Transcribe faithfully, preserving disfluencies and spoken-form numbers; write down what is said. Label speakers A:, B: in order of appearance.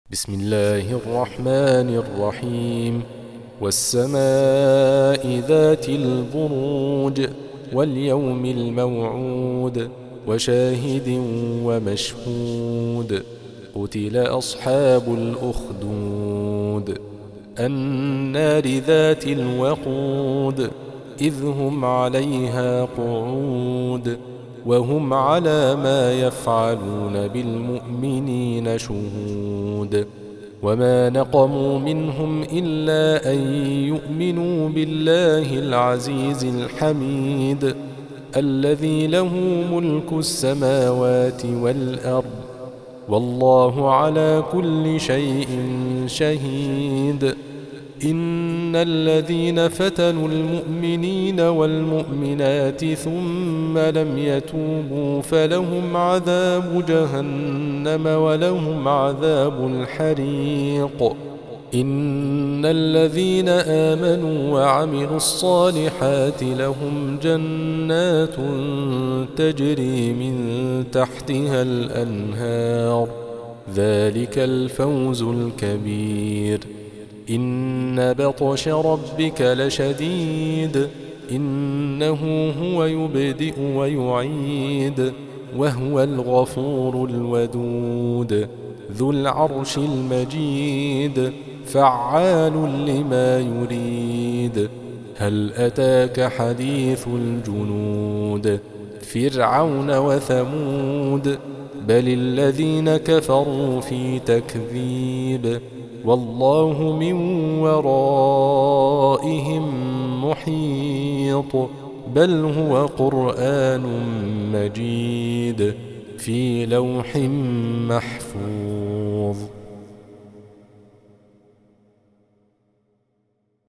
A: بسم الله الرحمن الرحيم. والسماء ذات البروج واليوم الموعود وشاهد ومشهود. قتل أصحاب الأخدود النار ذات الوقود إذ هم عليها قعود وهم على ما يفعلون بالمؤمنين شهود. وما نقموا منهم إلا أن يؤمنوا بالله العزيز الحميد الذي له ملك السماوات والأرض والله على كل شيء شهيد. إن الذين فتنوا المؤمنين والمؤمنات ثم لم يتوبوا فلهم عذاب جهنم ولهم عذاب الحريق. إن الذين آمنوا وعملوا الصالحات لهم جنات تجري من تحتها الأنهار ذلك الفوز الكبير. إن بطش ربك لشديد إنه هو يبدئ ويعيد وهو الغفور الودود ذو العرش المجيد فعال لما يريد. هل أتاك حديث الجنود فرعون وثمود بل الذين كفروا في تكذيب والله من ورائهم محيط. بل هو قرآن مجيد في لوح محفوظ.